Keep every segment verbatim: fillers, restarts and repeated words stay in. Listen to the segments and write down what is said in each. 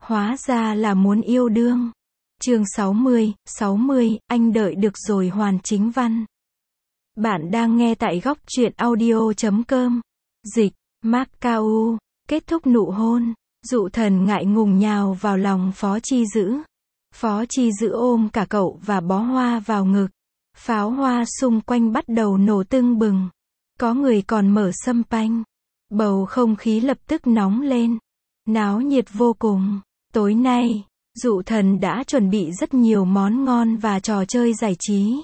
Hóa ra là muốn yêu đương. Chương sáu mươi, sáu mươi, anh đợi được rồi hoàn chính văn. Bạn đang nghe tại góc truyện audio chấm com. Dịch, Macau. Kết thúc nụ hôn, Dụ Thần ngại ngùng nhào vào lòng Phó Chi Dữ. Phó Chi Dữ ôm cả cậu và bó hoa vào ngực. Pháo hoa xung quanh bắt đầu nổ tưng bừng. Có người còn mở sâm panh. Bầu không khí lập tức nóng lên. Náo nhiệt vô cùng. Tối nay, Dụ Thần đã chuẩn bị rất nhiều món ngon và trò chơi giải trí.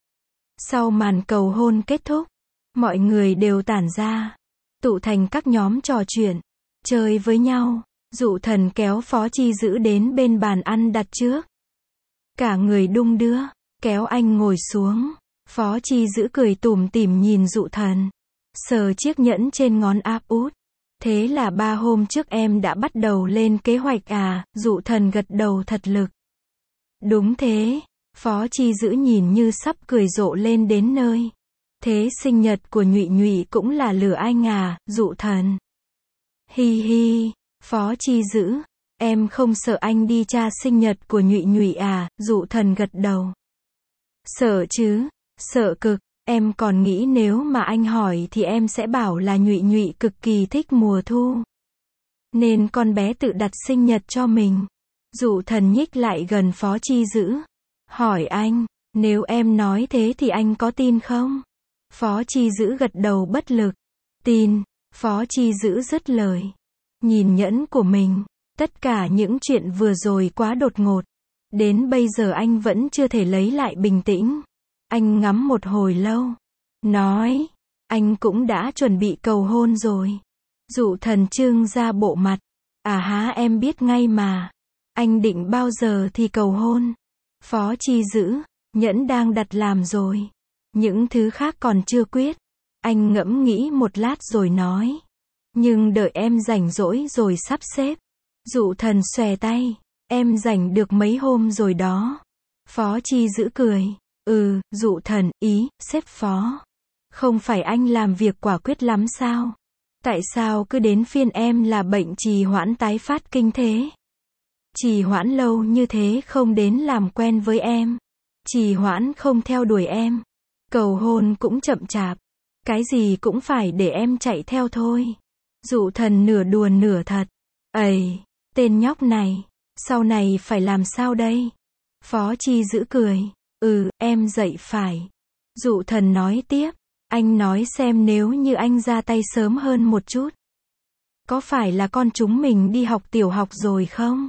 Sau màn cầu hôn kết thúc, mọi người đều tản ra, tụ thành các nhóm trò chuyện, chơi với nhau. Dụ Thần kéo Phó Chi Dữ đến bên bàn ăn đặt trước. Cả người đung đưa, kéo anh ngồi xuống. Phó Chi Dữ cười tủm tỉm nhìn Dụ Thần, sờ chiếc nhẫn trên ngón áp út. Thế là ba hôm trước em đã bắt đầu lên kế hoạch à? Dụ Thần gật đầu thật lực. Đúng thế. Phó Chi Dữ nhìn như sắp cười rộ lên đến nơi. Thế sinh nhật của Nhụy Nhụy cũng là lửa anh à? Dụ Thần. Hi hi. Phó Chi Dữ, em không sợ anh đi tra sinh nhật của Nhụy Nhụy à? Dụ Thần gật đầu. Sợ chứ, sợ cực. Em còn nghĩ nếu mà anh hỏi thì em sẽ bảo là Nhụy Nhụy cực kỳ thích mùa thu, nên con bé tự đặt sinh nhật cho mình. Dụ Thần nhích lại gần Phó Chi Dữ, hỏi anh, nếu em nói thế thì anh có tin không? Phó Chi Dữ gật đầu bất lực. Tin. Phó Chi Dữ dứt lời. Nhìn nhẫn của mình. Tất cả những chuyện vừa rồi quá đột ngột. Đến bây giờ anh vẫn chưa thể lấy lại bình tĩnh. Anh ngắm một hồi lâu. Nói, anh cũng đã chuẩn bị cầu hôn rồi. Dụ Thần trưng ra bộ mặt. À há, em biết ngay mà. Anh định bao giờ thì cầu hôn? Phó Chi Dữ, nhẫn đang đặt làm rồi. Những thứ khác còn chưa quyết. Anh ngẫm nghĩ một lát rồi nói. Nhưng đợi em rảnh rỗi rồi sắp xếp. Dụ Thần xòe tay. Em rảnh được mấy hôm rồi đó. Phó Chi Dữ cười. Ừ, Dụ Thần, ý, xếp phó. Không phải anh làm việc quả quyết lắm sao? Tại sao cứ đến phiên em là bệnh trì hoãn tái phát kinh thế? Trì hoãn lâu như thế không đến làm quen với em. Trì hoãn không theo đuổi em. Cầu hôn cũng chậm chạp. Cái gì cũng phải để em chạy theo thôi. Dụ Thần nửa đùa nửa thật. Ầy, tên nhóc này, sau này phải làm sao đây? Phó Chi Dữ cười. Ừ, em dậy phải. Dụ Thần nói tiếp. Anh nói xem nếu như anh ra tay sớm hơn một chút. Có phải là con chúng mình đi học tiểu học rồi không?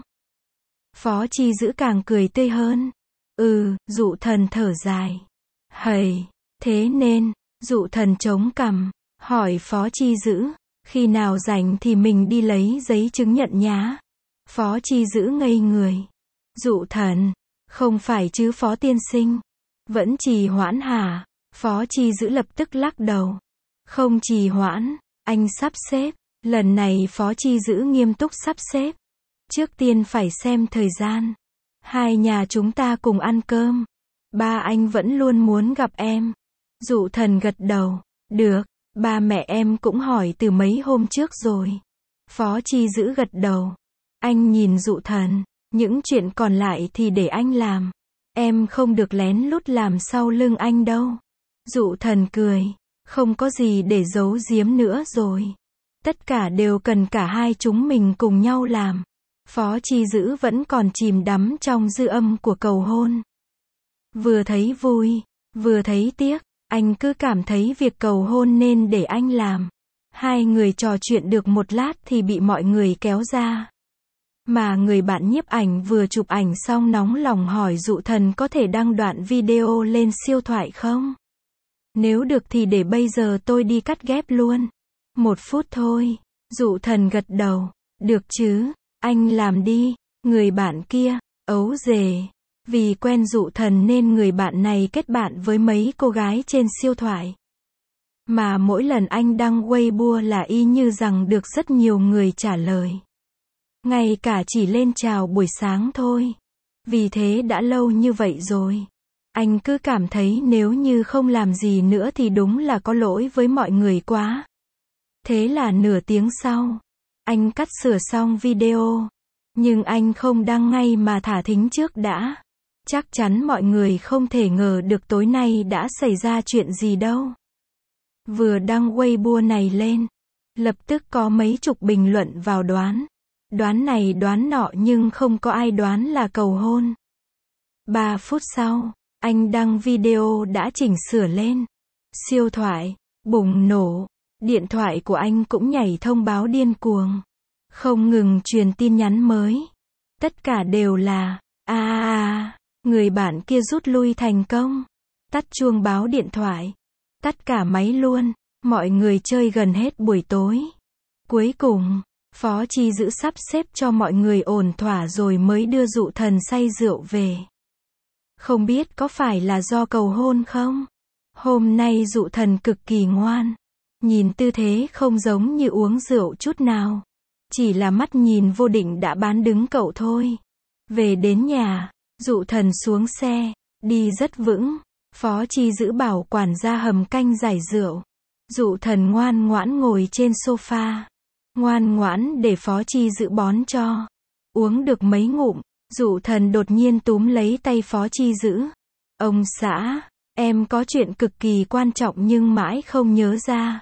Phó Chi Dữ càng cười tươi hơn. Ừ, Dụ Thần thở dài. Hầy, thế nên, Dụ Thần chống cằm, hỏi Phó Chi Dữ, khi nào rảnh thì mình đi lấy giấy chứng nhận nhá. Phó Chi Dữ ngây người. Dụ Thần, không phải chứ Phó tiên sinh. Vẫn trì hoãn hả? Phó Chi Dữ lập tức lắc đầu. Không trì hoãn, anh sắp xếp. Lần này Phó Chi Dữ nghiêm túc sắp xếp. Trước tiên phải xem thời gian. Hai nhà chúng ta cùng ăn cơm. Ba anh vẫn luôn muốn gặp em. Dụ Thần gật đầu. Được, ba mẹ em cũng hỏi từ mấy hôm trước rồi. Phó Chi Dữ gật đầu. Anh nhìn Dụ Thần. Những chuyện còn lại thì để anh làm. Em không được lén lút làm sau lưng anh đâu. Dụ Thần cười. Không có gì để giấu giếm nữa rồi. Tất cả đều cần cả hai chúng mình cùng nhau làm. Phó Chi Dữ vẫn còn chìm đắm trong dư âm của cầu hôn. Vừa thấy vui, vừa thấy tiếc. Anh cứ cảm thấy việc cầu hôn nên để anh làm. Hai người trò chuyện được một lát thì bị mọi người kéo ra. Mà người bạn nhiếp ảnh vừa chụp ảnh xong nóng lòng hỏi Dụ Thần có thể đăng đoạn video lên siêu thoại không? Nếu được thì để bây giờ tôi đi cắt ghép luôn. Một phút thôi. Dụ Thần gật đầu. Được chứ, anh làm đi. Người bạn kia, ấu dề. Vì quen Dụ Thần nên người bạn này kết bạn với mấy cô gái trên siêu thoại. Mà mỗi lần anh đăng Weibo là y như rằng được rất nhiều người trả lời. Ngay cả chỉ lên chào buổi sáng thôi. Vì thế đã lâu như vậy rồi. Anh cứ cảm thấy nếu như không làm gì nữa thì đúng là có lỗi với mọi người quá. Thế là nửa tiếng sau, anh cắt sửa xong video. Nhưng anh không đăng ngay mà thả thính trước đã. Chắc chắn mọi người không thể ngờ được tối nay đã xảy ra chuyện gì đâu. Vừa đăng Weibo này lên, lập tức có mấy chục bình luận vào đoán. Đoán này đoán nọ nhưng không có ai đoán là cầu hôn. Ba phút sau, anh đăng video đã chỉnh sửa lên. Siêu thoại, bùng nổ. Điện thoại của anh cũng nhảy thông báo điên cuồng. Không ngừng truyền tin nhắn mới. Tất cả đều là, a a a, người bạn kia rút lui thành công. Tắt chuông báo điện thoại. Tắt cả máy luôn. Mọi người chơi gần hết buổi tối. Cuối cùng, Phó Chi Dữ sắp xếp cho mọi người ổn thỏa rồi mới đưa Dụ Thần say rượu về. Không biết có phải là do cầu hôn không? Hôm nay Dụ Thần cực kỳ ngoan. Nhìn tư thế không giống như uống rượu chút nào. Chỉ là mắt nhìn vô định đã bán đứng cậu thôi. Về đến nhà, Dụ Thần xuống xe, đi rất vững. Phó Chi Dữ bảo quản gia hầm canh giải rượu. Dụ Thần ngoan ngoãn ngồi trên sofa. Ngoan ngoãn để Phó Chi Dữ bón cho. Uống được mấy ngụm, Dụ Thần đột nhiên túm lấy tay Phó Chi Dữ. Ông xã, em có chuyện cực kỳ quan trọng nhưng mãi không nhớ ra.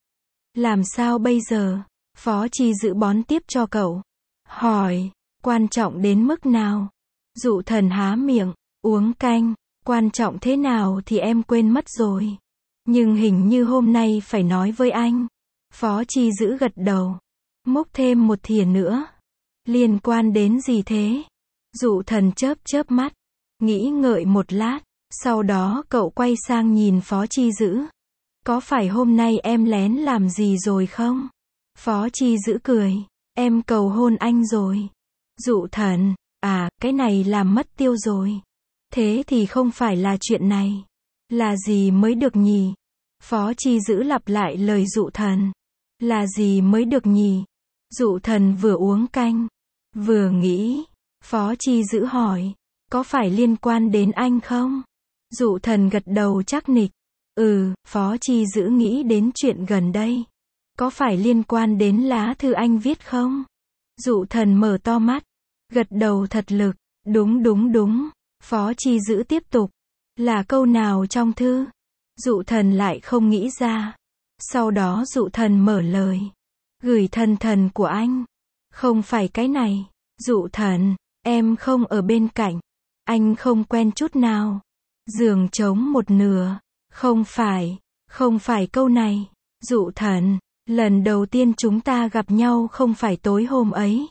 Làm sao bây giờ? Phó Chi Dữ bón tiếp cho cậu. Hỏi, quan trọng đến mức nào? Dụ Thần há miệng, uống canh, quan trọng thế nào thì em quên mất rồi. Nhưng hình như hôm nay phải nói với anh. Phó Chi Dữ gật đầu. Múc thêm một thìa nữa. Liên quan đến gì thế? Dụ Thần chớp chớp mắt. Nghĩ ngợi một lát. Sau đó cậu quay sang nhìn Phó Chi Dữ. Có phải hôm nay em lén làm gì rồi không? Phó Chi Dữ cười. Em cầu hôn anh rồi. Dụ Thần. À, cái này làm mất tiêu rồi. Thế thì không phải là chuyện này. Là gì mới được nhỉ? Phó Chi Dữ lặp lại lời Dụ Thần. Là gì mới được nhỉ? Dụ Thần vừa uống canh, vừa nghĩ. Phó Chi Dữ hỏi. Có phải liên quan đến anh không? Dụ Thần gật đầu chắc nịch. Ừ, Phó Chi Dữ nghĩ đến chuyện gần đây. Có phải liên quan đến lá thư anh viết không? Dụ Thần mở to mắt. Gật đầu thật lực. Đúng đúng đúng. Phó Chi Dữ tiếp tục. Là câu nào trong thư? Dụ Thần lại không nghĩ ra. Sau đó Dụ Thần mở lời. Gửi thần thần của anh. Không phải cái này. Dụ Thần, em không ở bên cạnh. Anh không quen chút nào. Giường trống một nửa. Không phải, không phải câu này. Dụ Thần, lần đầu tiên chúng ta gặp nhau không phải tối hôm ấy.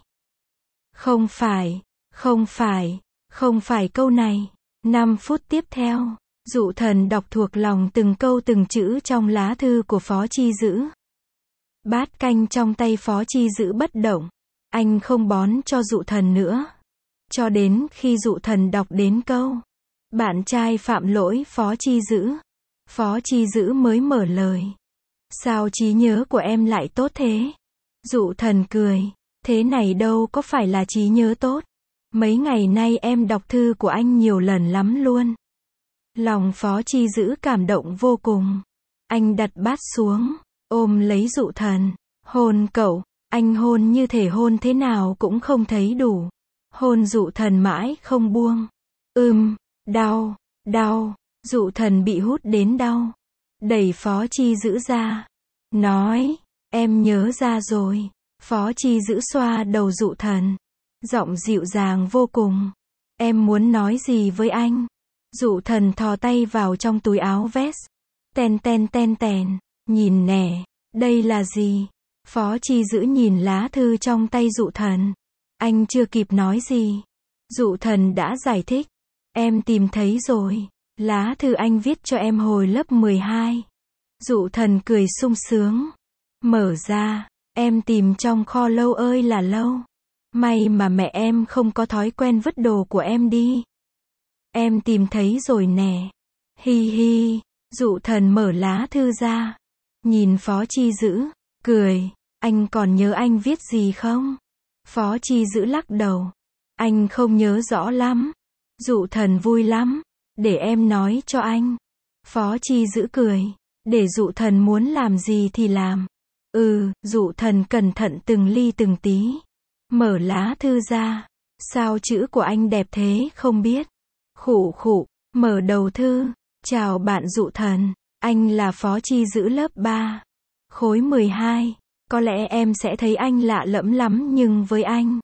Không phải, không phải, không phải câu này. Năm phút tiếp theo, Dụ Thần đọc thuộc lòng từng câu từng chữ trong lá thư của Phó Chi Dữ. Bát canh trong tay Phó Chi Dữ bất động. Anh không bón cho Dụ Thần nữa. Cho đến khi Dụ Thần đọc đến câu. Bạn trai phạm lỗi Phó Chi Dữ. Phó Chi Dữ mới mở lời. Sao trí nhớ của em lại tốt thế? Dụ Thần cười. Thế này đâu có phải là trí nhớ tốt. Mấy ngày nay em đọc thư của anh nhiều lần lắm luôn. Lòng Phó Chi Dữ cảm động vô cùng. Anh đặt bát xuống, ôm lấy Dụ Thần. Hôn cậu, anh hôn như thể hôn thế nào cũng không thấy đủ. Hôn Dụ Thần mãi không buông. Ừm, đau, đau. Dụ Thần bị hút đến đau. Đẩy Phó Chi Dữ ra. Nói, em nhớ ra rồi. Phó Chi Dữ xoa đầu Dụ Thần. Giọng dịu dàng vô cùng. Em muốn nói gì với anh? Dụ Thần thò tay vào trong túi áo vest. Ten ten ten tèn. Nhìn nè, đây là gì? Phó Chi Dữ nhìn lá thư trong tay Dụ Thần. Anh chưa kịp nói gì. Dụ Thần đã giải thích. Em tìm thấy rồi. Lá thư anh viết cho em hồi lớp mười hai. Dụ Thần cười sung sướng. Mở ra, em tìm trong kho lâu ơi là lâu. May mà mẹ em không có thói quen vứt đồ của em đi. Em tìm thấy rồi nè. Hi hi. Dụ Thần mở lá thư ra. Nhìn Phó Chi Dữ. Cười. Anh còn nhớ anh viết gì không? Phó Chi Dữ lắc đầu. Anh không nhớ rõ lắm. Dụ Thần vui lắm. Để em nói cho anh. Phó Chi Dữ cười. Để Dụ Thần muốn làm gì thì làm. Ừ, Dụ Thần cẩn thận từng ly từng tí. Mở lá thư ra. Sao chữ của anh đẹp thế không biết. Khụ khụ, mở đầu thư. Chào bạn Dụ Thần. Anh là phó chi giữ lớp ba. Khối mười hai. Có lẽ em sẽ thấy anh lạ lẫm lắm nhưng với anh,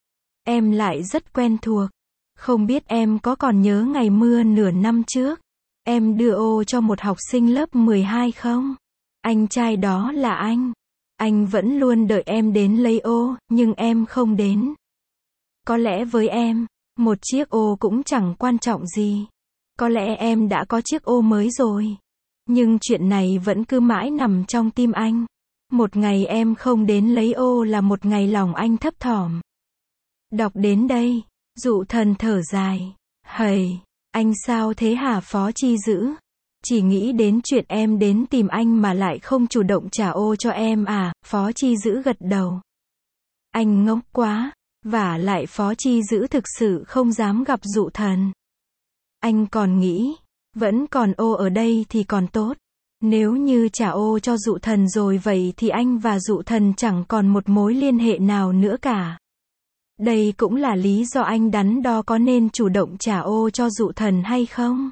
em lại rất quen thuộc. Không biết em có còn nhớ ngày mưa nửa năm trước, em đưa ô cho một học sinh lớp mười hai không? Anh trai đó là anh. Anh vẫn luôn đợi em đến lấy ô, nhưng em không đến. Có lẽ với em, một chiếc ô cũng chẳng quan trọng gì. Có lẽ em đã có chiếc ô mới rồi. Nhưng chuyện này vẫn cứ mãi nằm trong tim anh. Một ngày em không đến lấy ô là một ngày lòng anh thấp thỏm. Đọc đến đây, Dụ Thần thở dài. Hầy, anh sao thế hả phó chi giữ? Chỉ nghĩ đến chuyện em đến tìm anh mà lại không chủ động trả ô cho em à? Phó chi giữ gật đầu. Anh ngốc quá. Vả lại phó chi giữ thực sự không dám gặp Dụ Thần. Anh còn nghĩ, vẫn còn ô ở đây thì còn tốt. Nếu như trả ô cho Dụ Thần rồi vậy thì anh và Dụ Thần chẳng còn một mối liên hệ nào nữa cả. Đây cũng là lý do anh đắn đo có nên chủ động trả ô cho Dụ Thần hay không.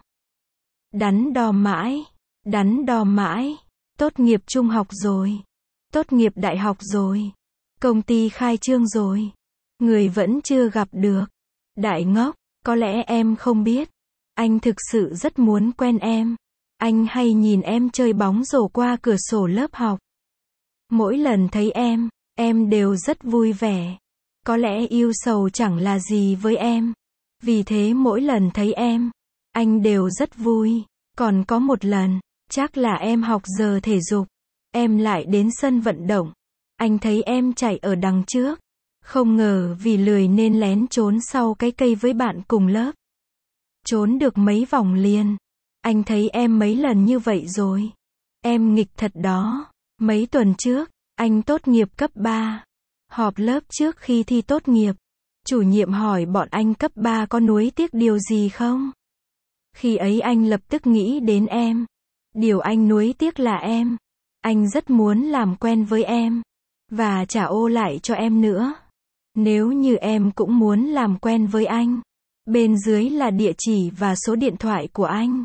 Đắn đo mãi, đắn đo mãi. Tốt nghiệp trung học rồi. Tốt nghiệp đại học rồi. Công ty khai trương rồi. Người vẫn chưa gặp được. Đại ngốc, có lẽ em không biết. Anh thực sự rất muốn quen em. Anh hay nhìn em chơi bóng rổ qua cửa sổ lớp học. Mỗi lần thấy em, em đều rất vui vẻ. Có lẽ yêu sầu chẳng là gì với em. Vì thế mỗi lần thấy em, anh đều rất vui. Còn có một lần, chắc là em học giờ thể dục. Em lại đến sân vận động. Anh thấy em chạy ở đằng trước. Không ngờ vì lười nên lén trốn sau cái cây với bạn cùng lớp. Trốn được mấy vòng liền. Anh thấy em mấy lần như vậy rồi. Em nghịch thật đó. Mấy tuần trước, anh tốt nghiệp cấp ba. Họp lớp trước khi thi tốt nghiệp. Chủ nhiệm hỏi bọn anh cấp ba có nuối tiếc điều gì không? Khi ấy anh lập tức nghĩ đến em. Điều anh nuối tiếc là em. Anh rất muốn làm quen với em. Và trả ô lại cho em nữa. Nếu như em cũng muốn làm quen với anh. Bên dưới là địa chỉ và số điện thoại của anh.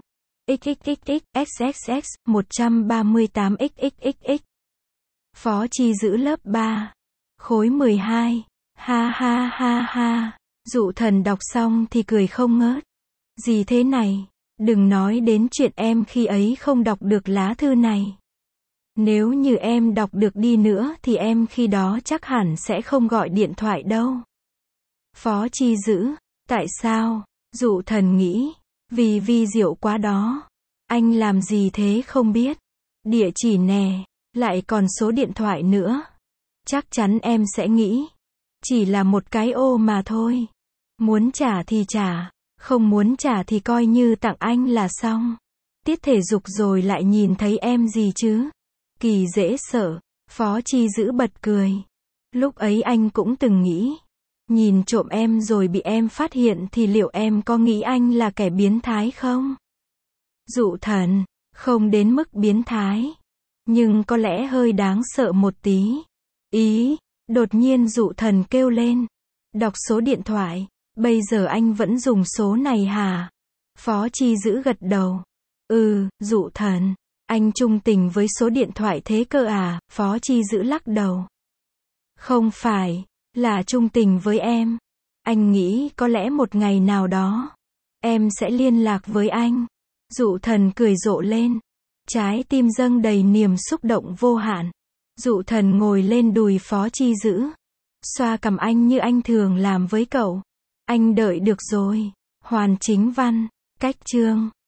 xxxx một ba tám xxxx. Phó chi giữ lớp ba. Khối mười hai. Ha ha ha ha. Dụ Thần đọc xong thì cười không ngớt. Gì thế này? Đừng nói đến chuyện em khi ấy không đọc được lá thư này. Nếu như em đọc được đi nữa thì em khi đó chắc hẳn sẽ không gọi điện thoại đâu. Phó chi giữ. Tại sao? Dụ Thần nghĩ. Vì vi diệu quá đó. Anh làm gì thế không biết. Địa chỉ nè. Lại còn số điện thoại nữa. Chắc chắn em sẽ nghĩ. Chỉ là một cái ô mà thôi. Muốn trả thì trả. Không muốn trả thì coi như tặng anh là xong. Tiết thể dục rồi lại nhìn thấy em gì chứ. Kỳ dễ sợ. Phó chi giữ bật cười. Lúc ấy anh cũng từng nghĩ. Nhìn trộm em rồi bị em phát hiện thì liệu em có nghĩ anh là kẻ biến thái không? Dụ Thần. Không đến mức biến thái. Nhưng có lẽ hơi đáng sợ một tí. Ý. Đột nhiên Dụ Thần kêu lên. Đọc số điện thoại. Bây giờ anh vẫn dùng số này hả? Phó chi giữ gật đầu. Ừ, Dụ Thần. Anh trung tình với số điện thoại thế cơ à? Phó chi giữ lắc đầu. Không phải. Là trung tình với em. Anh nghĩ có lẽ một ngày nào đó em sẽ liên lạc với anh. Dụ Thần cười rộ lên. Trái tim dâng đầy niềm xúc động vô hạn. Dụ Thần ngồi lên đùi Phó chi giữ. Xoa cằm anh như anh thường làm với cậu. Anh đợi được rồi. Hoàn chính văn. Cách chương.